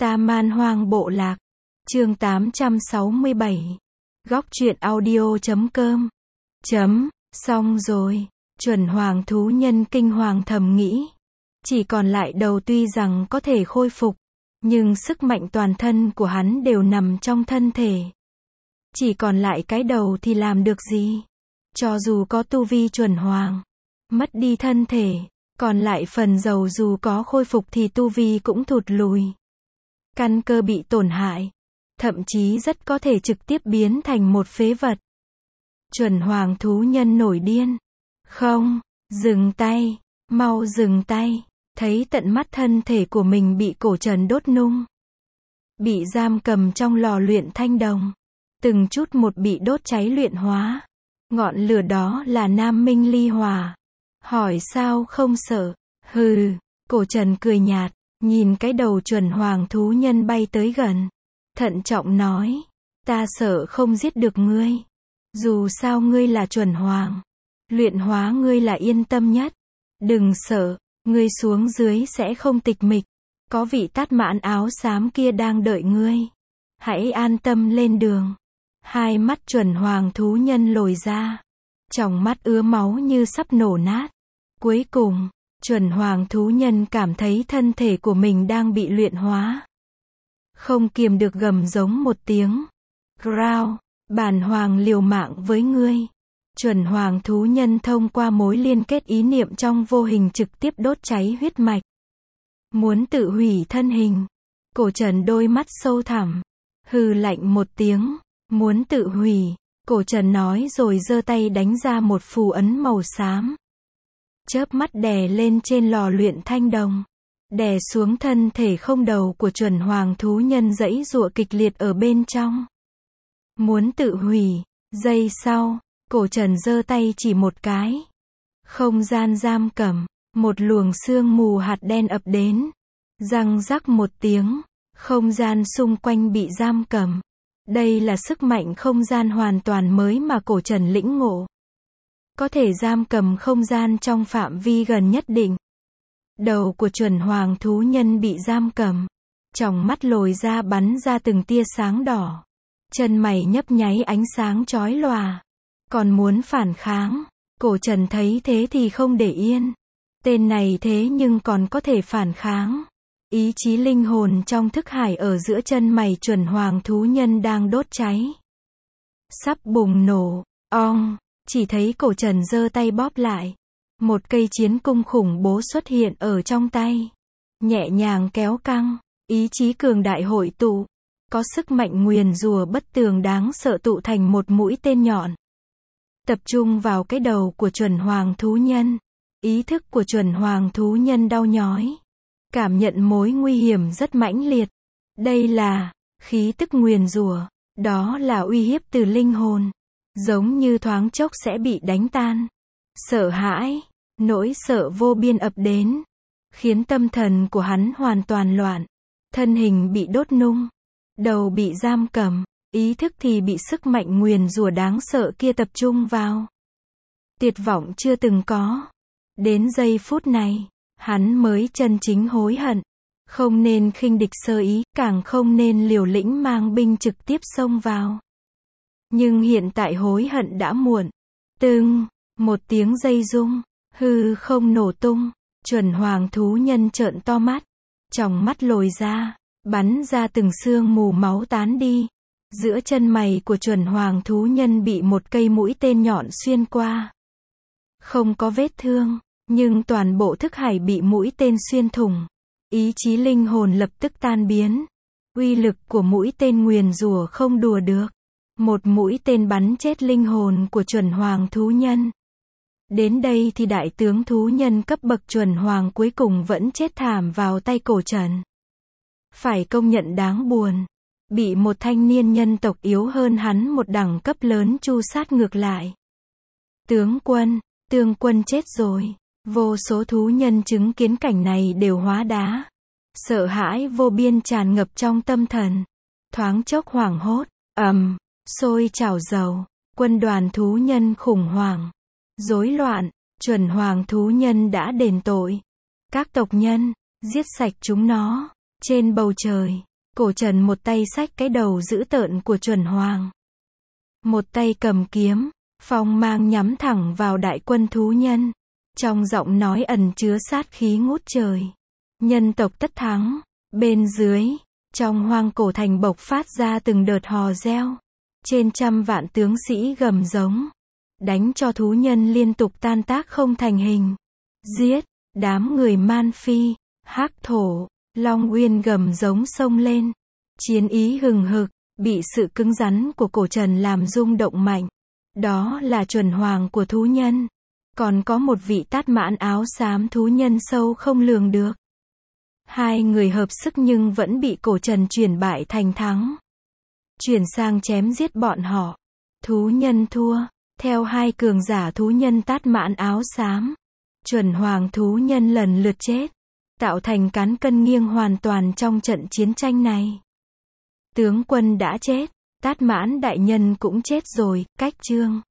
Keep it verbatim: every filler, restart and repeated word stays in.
Ta Man Hoang Bộ Lạc. Chương tám trăm sáu mươi bảy. Góc truyện audio chấm com. Chấm, xong rồi. Chuẩn hoàng thú nhân kinh hoàng thầm nghĩ. Chỉ còn lại đầu tuy rằng có thể khôi phục, nhưng sức mạnh toàn thân của hắn đều nằm trong thân thể. Chỉ còn lại cái đầu thì làm được gì? Cho dù có tu vi chuẩn hoàng, mất đi thân thể, còn lại phần dầu dù có khôi phục thì tu vi cũng thụt lùi. Căn cơ bị tổn hại, thậm chí rất có thể trực tiếp biến thành một phế vật. Chuẩn hoàng thú nhân nổi điên. Không, dừng tay, mau dừng tay. Thấy tận mắt thân thể của mình bị cổ trần đốt nung, bị giam cầm trong lò luyện thanh đồng, từng chút một bị đốt cháy luyện hóa. Ngọn lửa đó là Nam Minh Ly Hỏa. Hỏi sao không sợ? Hừ, cổ trần cười nhạt, nhìn cái đầu chuẩn hoàng thú nhân bay tới gần, thận trọng nói, ta sợ không giết được ngươi. Dù sao ngươi là chuẩn hoàng, luyện hóa ngươi là yên tâm nhất. Đừng sợ, ngươi xuống dưới sẽ không tịch mịch, có vị tát mãn áo xám kia đang đợi ngươi. Hãy an tâm lên đường. Hai mắt chuẩn hoàng thú nhân lồi ra, tròng mắt ứa máu như sắp nổ nát. Cuối cùng, chuẩn hoàng thú nhân cảm thấy thân thể của mình đang bị luyện hóa. Không kiềm được gầm giống một tiếng. Growl, bản hoàng liều mạng với ngươi. Chuẩn hoàng thú nhân thông qua mối liên kết ý niệm trong vô hình trực tiếp đốt cháy huyết mạch. Muốn tự hủy thân hình. Cổ trần đôi mắt sâu thẳm, hừ lạnh một tiếng. Muốn tự hủy, cổ trần nói rồi giơ tay đánh ra một phù ấn màu xám. Chớp mắt đè lên trên lò luyện thanh đồng, đè xuống thân thể không đầu của chuẩn hoàng thú nhân giãy giụa kịch liệt ở bên trong. Muốn tự hủy. Giây sau, cổ trần giơ tay chỉ một cái. Không gian giam cầm, một luồng sương mù hạt đen ập đến. Răng rắc một tiếng, không gian xung quanh bị giam cầm. Đây là sức mạnh không gian hoàn toàn mới mà cổ trần lĩnh ngộ. Có thể giam cầm không gian trong phạm vi gần nhất định. Đầu của chuẩn hoàng thú nhân bị giam cầm. Tròng mắt lồi ra bắn ra từng tia sáng đỏ. Chân mày nhấp nháy ánh sáng chói lòa. Còn muốn phản kháng. Cổ trần thấy thế thì không để yên. Tên này thế nhưng còn có thể phản kháng. Ý chí linh hồn trong thức hải ở giữa chân mày chuẩn hoàng thú nhân đang đốt cháy. Sắp bùng nổ. Ong, chỉ thấy cổ trần giơ tay bóp lại. Một cây chiến cung khủng bố xuất hiện ở trong tay. Nhẹ nhàng kéo căng, ý chí cường đại hội tụ. Có sức mạnh nguyền rủa bất tường đáng sợ tụ thành một mũi tên nhọn. Tập trung vào cái đầu của chuẩn hoàng thú nhân. Ý thức của chuẩn hoàng thú nhân đau nhói. Cảm nhận mối nguy hiểm rất mãnh liệt. Đây là khí tức nguyền rủa, đó là uy hiếp từ linh hồn, giống như thoáng chốc sẽ bị đánh tan. Sợ hãi, nỗi sợ vô biên ập đến, khiến tâm thần của hắn hoàn toàn loạn. Thân hình bị đốt nung, đầu bị giam cầm, ý thức thì bị sức mạnh nguyền rủa đáng sợ kia tập trung vào. Tuyệt vọng chưa từng có. Đến giây phút này, hắn mới chân chính hối hận. Không nên khinh địch sơ ý, càng không nên liều lĩnh mang binh trực tiếp xông vào. Nhưng hiện tại hối hận đã muộn. Tưng, một tiếng dây rung, hư không nổ tung. Chuẩn hoàng thú nhân trợn to mắt, tròng mắt lồi ra, bắn ra từng sương mù máu tán đi. Giữa chân mày của chuẩn hoàng thú nhân bị một cây mũi tên nhọn xuyên qua. Không có vết thương, nhưng toàn bộ thức hải bị mũi tên xuyên thủng. Ý chí linh hồn lập tức tan biến. Uy lực của mũi tên nguyền rủa không đùa được. Một mũi tên bắn chết linh hồn của chuẩn hoàng thú nhân. Đến đây thì đại tướng thú nhân cấp bậc chuẩn hoàng cuối cùng vẫn chết thảm vào tay cổ trần. Phải công nhận đáng buồn. Bị một thanh niên nhân tộc yếu hơn hắn một đẳng cấp lớn tru sát ngược lại. Tướng quân, tướng quân chết rồi. Vô số thú nhân chứng kiến cảnh này đều hóa đá. Sợ hãi vô biên tràn ngập trong tâm thần. Thoáng chốc hoảng hốt, ầm, sôi trào dầu. Quân đoàn thú nhân khủng hoảng, rối loạn. Chuẩn hoàng thú nhân đã đền tội. Các tộc nhân, giết sạch chúng nó. Trên bầu trời, Cổ Trần một tay xách cái đầu dữ tợn của Chuẩn Hoàng. Một tay cầm kiếm, phong mang nhắm thẳng vào đại quân thú nhân. Trong giọng nói ẩn chứa sát khí ngút trời. Nhân tộc tất thắng. Bên dưới, trong hoang cổ thành bộc phát ra từng đợt hò reo. Trên trăm vạn tướng sĩ gầm giống. Đánh cho thú nhân liên tục tan tác không thành hình. Giết, đám người Man Phi, Hắc Thổ, Long Uyên gầm giống xông lên. Chiến ý hừng hực, bị sự cứng rắn của Cổ Trần làm rung động mạnh. Đó là Chuẩn Hoàng của thú nhân. Còn có một vị Tát Mãn áo xám thú nhân sâu không lường được. Hai người hợp sức nhưng vẫn bị Cổ Trần chuyển bại thành thắng. Chuyển sang chém giết bọn họ. Thú nhân thua. Theo hai cường giả thú nhân Tát Mãn áo xám. Chuẩn Hoàng thú nhân lần lượt chết. Tạo thành cán cân nghiêng hoàn toàn trong trận chiến tranh này. Tướng quân đã chết. Tát Mãn đại nhân cũng chết rồi. Cách chương.